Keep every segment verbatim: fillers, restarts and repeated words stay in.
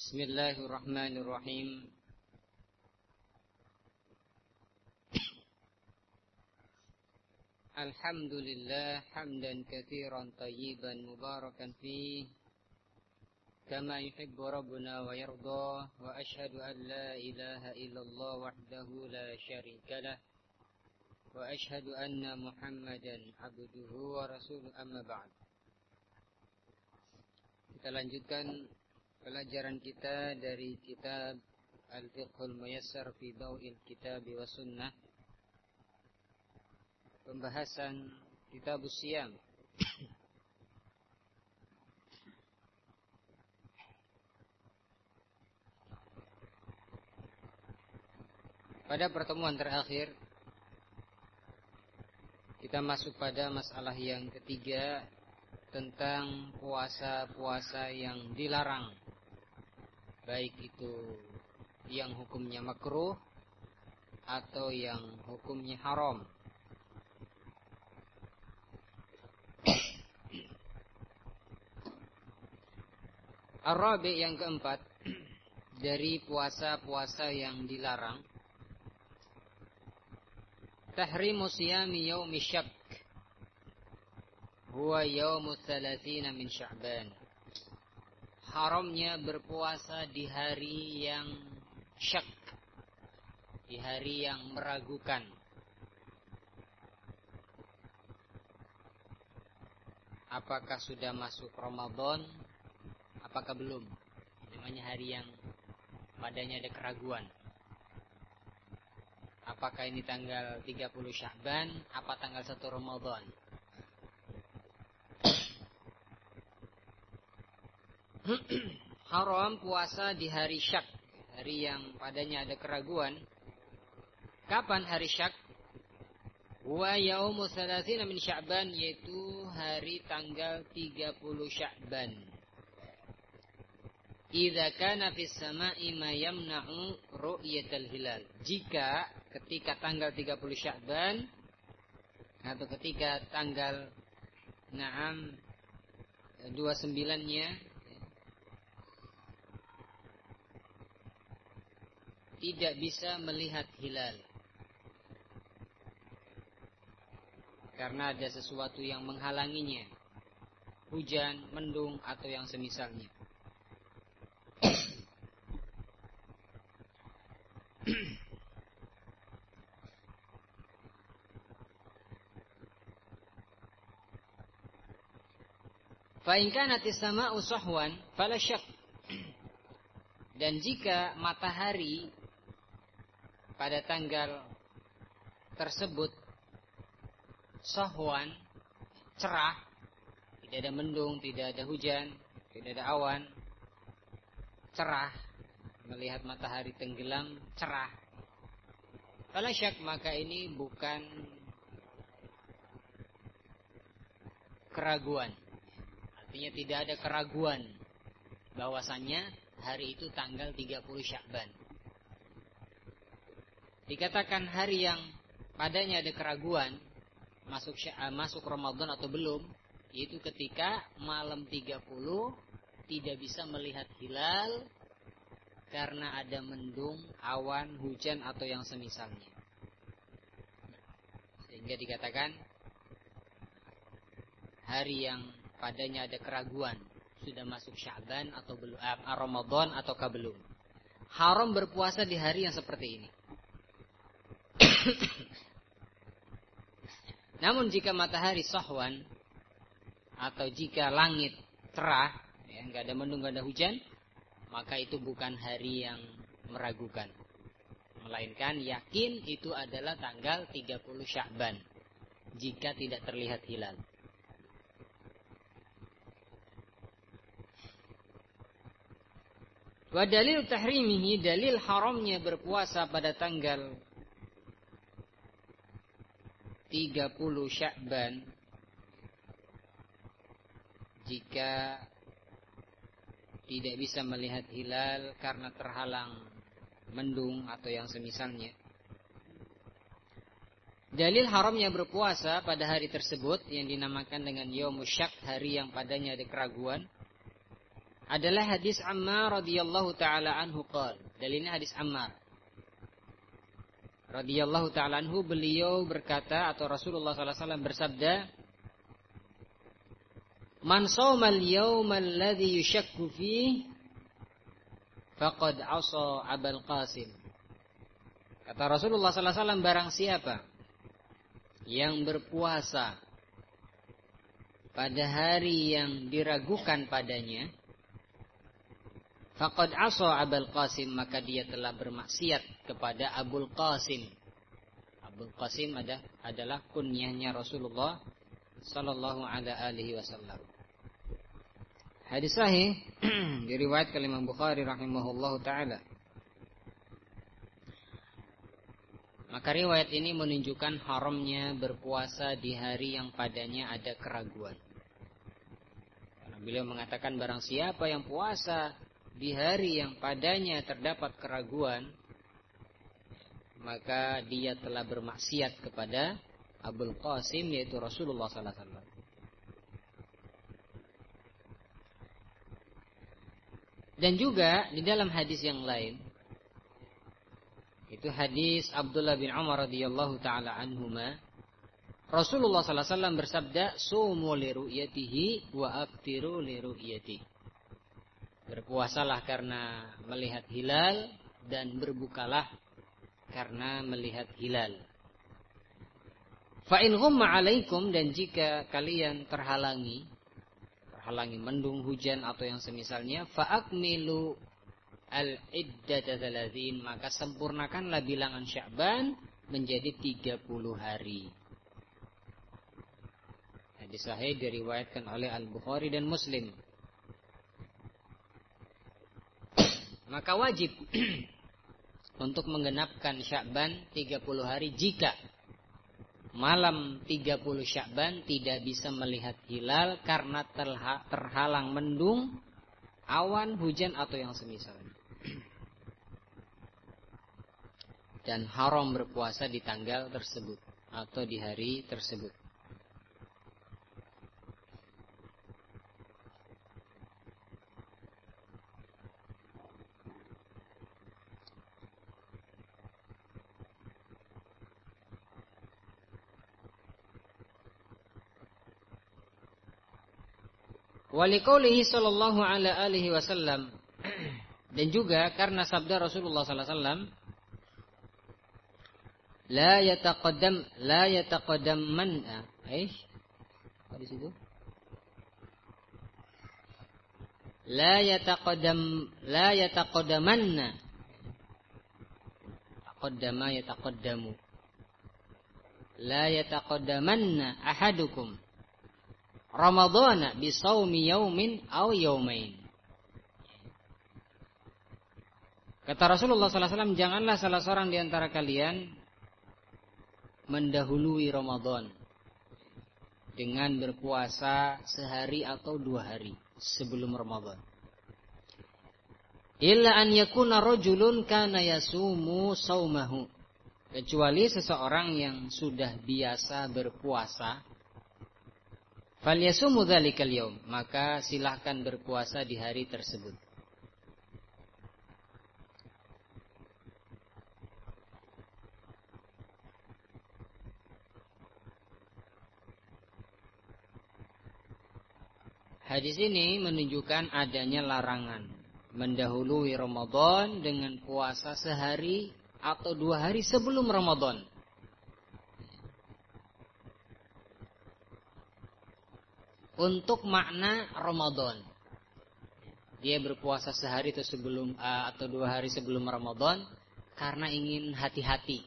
Bismillahirrahmanirrahim. Alhamdulillah hamdan katsiran tayyiban mubarakan fih kama yuhibbu rabbuna wa yarda, wa ashhadu an la ilaha illallah wahdahu la syarika lah, wa ashhadu anna Muhammadan abduhu wa rasuluh, amma ba'd. Kita lanjutkan pelajaran kita dari kitab Al-Fiqhul Muyassar fi Daw'il Kitab wa Sunnah. Pembahasan Kitabus Siyam. Pada pertemuan terakhir kita masuk pada masalah yang ketiga tentang puasa-puasa yang dilarang, baik itu yang hukumnya makruh atau yang hukumnya haram. Ar-Rabi' yang keempat dari puasa-puasa yang dilarang, tahrimu siyami yaumi syak huwa yaumu thalathina min Sya'ban. Haramnya berpuasa di hari yang syak, di hari yang meragukan. Apakah sudah masuk Ramadan, apakah belum? Namanya hari yang padanya ada keraguan. Apakah ini tanggal tiga puluh Sya'ban, apa tanggal satu Ramadan? Haram puasa di hari syak, hari yang padanya ada keraguan. Kapan hari syak? Wa yaumu thalathina min Sya'ban, yaitu hari tanggal tiga puluh Sya'ban. Idza kana fis sama'i ma yamna'u ru'yatal hilal. Jika ketika tanggal tiga puluh Sya'ban atau ketika tanggal Naam dua puluh sembilan-nya tidak bisa melihat hilal karena ada sesuatu yang menghalanginya, hujan, mendung atau yang semisalnya. Fa in kanatis sama'u sahwan fala syak. Dan jika matahari pada tanggal tersebut sahwan, cerah, tidak ada mendung, tidak ada hujan, tidak ada awan, cerah, melihat matahari tenggelam, cerah, fala syak, maka ini bukan keraguan. Artinya tidak ada keraguan bahwasannya hari itu tanggal tiga puluh Sya'ban. Dikatakan hari yang padanya ada keraguan masuk masuk Ramadan atau belum, yaitu ketika malam tiga puluh tidak bisa melihat hilal karena ada mendung, awan, hujan atau yang semisalnya. Sehingga dikatakan hari yang padanya ada keraguan sudah masuk Sya'ban atau belum, eh, Ramadan ataukah belum. Haram berpuasa di hari yang seperti ini. Namun jika matahari sahwan atau jika langit cerah, ya, nggak ada mendung, nggak ada hujan, maka itu bukan hari yang meragukan, melainkan yakin itu adalah tanggal tiga puluh Sya'ban jika tidak terlihat hilal. Wa dalil tahrimihi, dalil haramnya berpuasa pada tanggal tiga puluh Sya'ban jika tidak bisa melihat hilal karena terhalang mendung atau yang semisalnya. Dalil haramnya berpuasa pada hari tersebut yang dinamakan dengan Yaumus Syak, hari yang padanya ada keraguan. adalah hadis Ammar radhiyallahu taala anhu qala. Dalilnya hadis Ammar radhiyallahu taala anhu, beliau berkata atau Rasulullah sallallahu alaihi wasallam bersabda, "Man shaumal yawmal ladzi yushakku fihi faqad 'asa Abul Qasim." Kata Rasulullah sallallahu alaihi wasallam, barang siapa yang berpuasa pada hari yang diragukan padanya, faqad 'asa Abul Qasim, maka dia telah bermaksiat kepada Abul Qasim. Abul Qasim ada, adalah kunyahnya Rasulullah sallallahu alaihi wasallam. Hadis sahih diriwayatkan oleh Imam Bukhari rahimahullahu taala. Maka riwayat ini menunjukkan haramnya berpuasa di hari yang padanya ada keraguan. Karena beliau mengatakan barang siapa yang puasa di hari yang padanya terdapat keraguan, maka dia telah bermaksiat kepada Abul Qasim, yaitu Rasulullah sallallahu alaihi wasallam. Dan juga di dalam hadis yang lain, itu hadis Abdullah bin Umar radhiyallahu taala anhuma, Rasulullah sallallahu alaihi wasallam bersabda, "Sumu li ru'yatihi wa aftiru li ru'yatihi." Berpuasalah karena melihat hilal dan berbukalah karena melihat hilal. Fa in ghumma 'alaikum, dan jika kalian terhalangi terhalangi mendung, hujan atau yang semisalnya, fa akmilu al-iddata thalathin, maka sempurnakanlah bilangan Sya'ban menjadi tiga puluh hari. Hadis sahih diriwayatkan oleh Al-Bukhari dan Muslim. Maka wajib untuk menggenapkan Sya'ban tiga puluh hari jika malam tiga puluh Sya'ban tidak bisa melihat hilal karena terhalang mendung, awan, hujan atau yang semisalnya. Dan haram berpuasa di tanggal tersebut atau di hari tersebut. Waliqaulihi sallallahu alaihi wasallam, dan juga karena sabda Rasulullah sallallahu alaihi wasallam, la yataqaddam la yataqaddam man eh apa di situ? La yataqaddam la yataqaddamanna taqaddama yataqaddamu la yataqaddamanna ahadukum Ramadhana bi shaumi yaumin aw yaumain. Kata Rasulullah sallallahu alaihi wasallam, janganlah salah seorang di antara kalian mendahului Ramadan dengan berpuasa sehari atau dua hari sebelum Ramadan. Illa an yakuna rajulun kana yasumu saumahu, kecuali seseorang yang sudah biasa berpuasa, falyasumu dzalikal yaum, maka silahkan berpuasa di hari tersebut. Hadis ini menunjukkan adanya larangan mendahului Ramadan dengan puasa sehari atau dua hari sebelum Ramadan. Untuk makna Ramadan, dia berpuasa sehari atau sebelum atau dua hari sebelum Ramadan karena ingin hati-hati,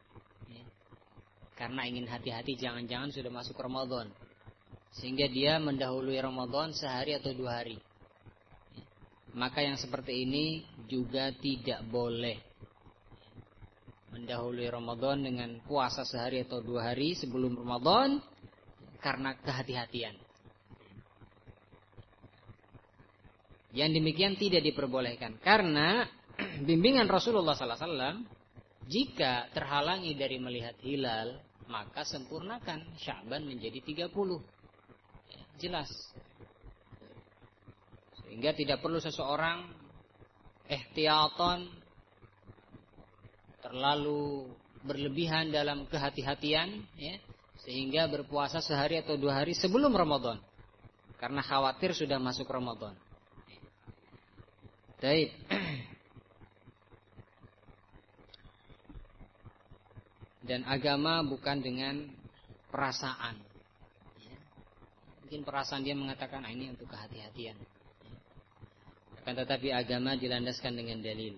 karena ingin hati-hati jangan-jangan sudah masuk Ramadan, sehingga dia mendahului Ramadan sehari atau dua hari. Maka yang seperti ini juga tidak boleh mendahului Ramadan dengan puasa sehari atau dua hari sebelum Ramadan karena kehati-hatian. Yang demikian tidak diperbolehkan, karena bimbingan Rasulullah sallallahu alaihi wasallam, jika terhalangi dari melihat hilal, maka sempurnakan Sya'ban menjadi tiga puluh. Jelas. Sehingga tidak perlu seseorang ihtiyatan, terlalu berlebihan dalam kehati-hatian, ya, sehingga berpuasa sehari atau dua hari sebelum Ramadan, karena khawatir sudah masuk Ramadan. Baik. Dan agama bukan dengan perasaan. Mungkin perasaan dia mengatakan ah, ini untuk kehati-hatian. Akan tetapi agama dilandaskan dengan dalil.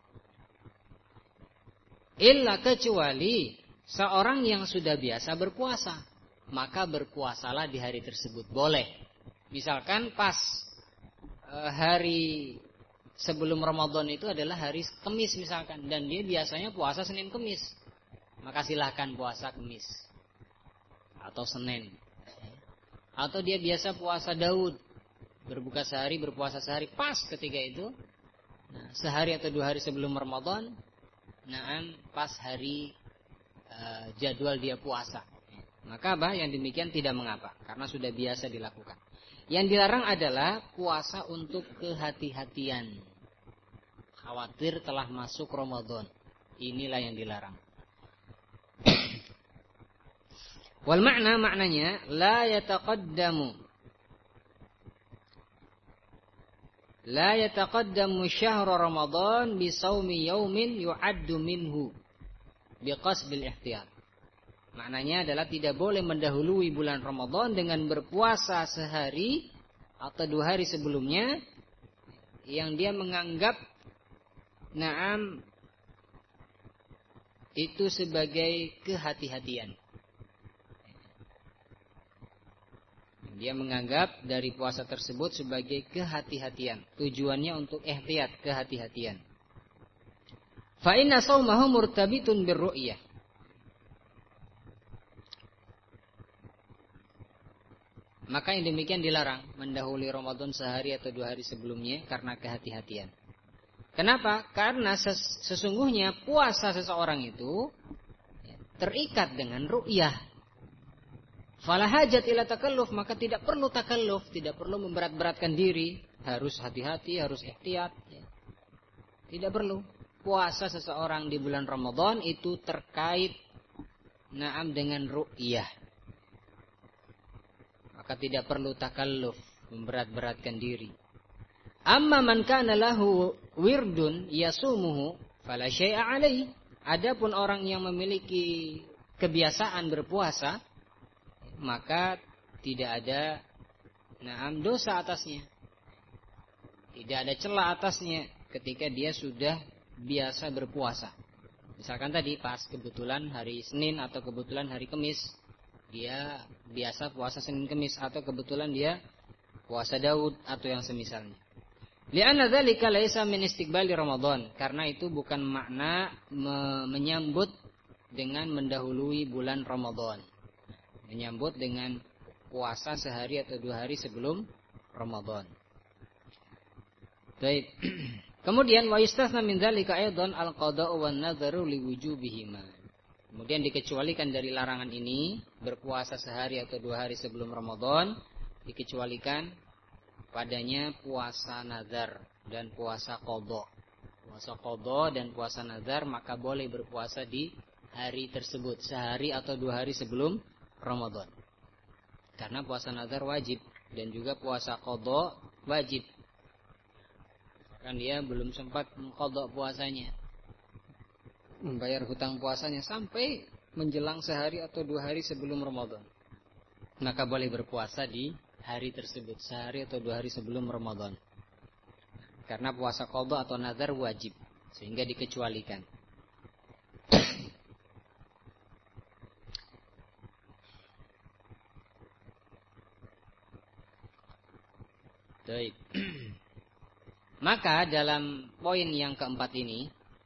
Illa kecuali seorang yang sudah biasa berpuasa, maka berpuasalah di hari tersebut. Boleh. Misalkan pas e, hari sebelum Ramadan itu adalah hari Kamis misalkan, dan dia biasanya puasa Senin Kamis, maka silahkan puasa Kamis atau Senin. Atau dia biasa puasa Daud, berbuka sehari, berpuasa sehari, pas ketika itu, nah, sehari atau dua hari sebelum Ramadan, nah, pas hari uh, jadwal dia puasa, maka apa? Yang demikian tidak mengapa, karena sudah biasa dilakukan. Yang dilarang adalah puasa untuk kehati-hatian, khawatir telah masuk Ramadan. Inilah yang dilarang. Wal makna maknanya la yataqaddamu la yataqaddamu syahra Ramadan bi shaumi yaumin yu'addu minhu biqasbil ihtiyat. Maknanya adalah tidak boleh mendahului bulan Ramadan dengan berpuasa sehari atau dua hari sebelumnya yang dia menganggap na'am itu sebagai kehati-hatian. Dia menganggap dari puasa tersebut sebagai kehati-hatian. Tujuannya untuk ihtiyat, kehati-hatian. Fa inna shaumahu murtabitun birru'yah. Maka yang demikian dilarang mendahului Ramadan sehari atau dua hari sebelumnya karena kehati-hatian. Kenapa? Karena ses- sesungguhnya puasa seseorang itu terikat dengan ru'yah. Fala hajat ila takalluf, maka tidak perlu takalluf, tidak perlu memberat-beratkan diri, harus hati-hati, harus ihtiyat. Tidak perlu. Puasa seseorang di bulan Ramadan itu terkait na'am dengan ru'yah. Maka tidak perlu takalluf, memberat-beratkan diri. Amma man kana lahu wirdun yasumuhu fala syai'a alaihi. Adapun orang yang memiliki kebiasaan berpuasa, maka tidak ada na'am dosa atasnya, tidak ada celah atasnya ketika dia sudah biasa berpuasa. Misalkan tadi pas kebetulan hari Senin atau kebetulan hari Kamis, dia biasa puasa Senin Kamis, atau kebetulan dia puasa Daud atau yang semisalnya. Li'anna dzalika laisa min istiqbali Ramadan, karena itu bukan makna me- menyambut dengan mendahului bulan Ramadan. Menyambut dengan puasa sehari atau dua hari sebelum Ramadan. Baik. Kemudian wa yustasna min dzalika aidan al-qada'u wan nadharu liwujubihima. Kemudian dikecualikan dari larangan ini, berpuasa sehari atau dua hari sebelum Ramadan, dikecualikan padanya puasa nazar dan puasa qada. Puasa qada dan puasa nazar maka boleh berpuasa di hari tersebut, sehari atau dua hari sebelum Ramadan. Karena puasa nazar wajib dan juga puasa qada wajib. Kan dia belum sempat mengqada puasanya, membayar hutang puasanya sampai menjelang sehari atau dua hari sebelum Ramadan. Maka boleh berpuasa di hari tersebut, sehari atau dua hari sebelum Ramadan. Karena puasa qada atau nazar wajib, sehingga dikecualikan. Baik. Maka dalam poin yang keempat ini,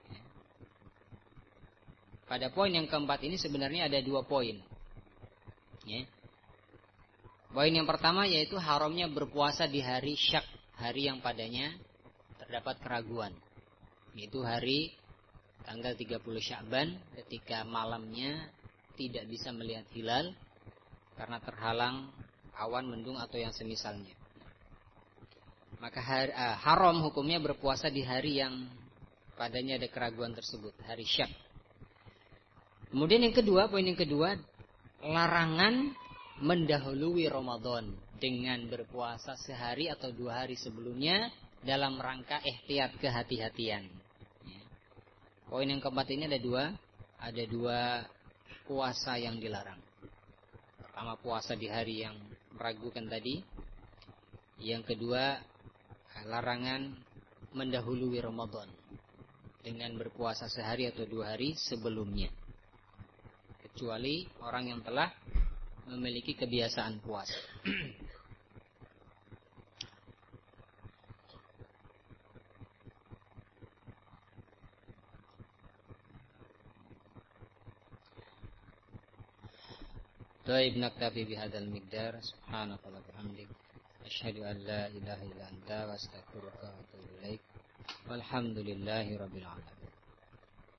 pada poin yang keempat ini sebenarnya ada dua poin. Ya. Poin yang pertama yaitu haramnya berpuasa di hari syak, hari yang padanya terdapat keraguan. Yaitu hari tanggal tiga puluh Sya'ban, ketika malamnya tidak bisa melihat hilal karena terhalang awan mendung atau yang semisalnya. maka hari, uh, haram hukumnya berpuasa di hari yang padanya ada keraguan tersebut, hari syak. Kemudian yang kedua, poin yang kedua, larangan mendahului Ramadan dengan berpuasa sehari atau dua hari sebelumnya dalam rangka ihtiyat, kehati-hatian. Poin yang keempat ini ada dua, ada dua puasa yang dilarang. Pertama, puasa di hari yang meragukan tadi. Yang kedua, larangan mendahului Ramadan dengan berpuasa sehari atau dua hari sebelumnya, kecuali orang yang telah memiliki kebiasaan puasa. Baik, naktafi bihadzal miqdar. Subhanaka wa bihamdik, asyhadu an la ilaha illa anta, wa astaghfiruka wa atubu ilaik. Walhamdulillahi rabbil alamin.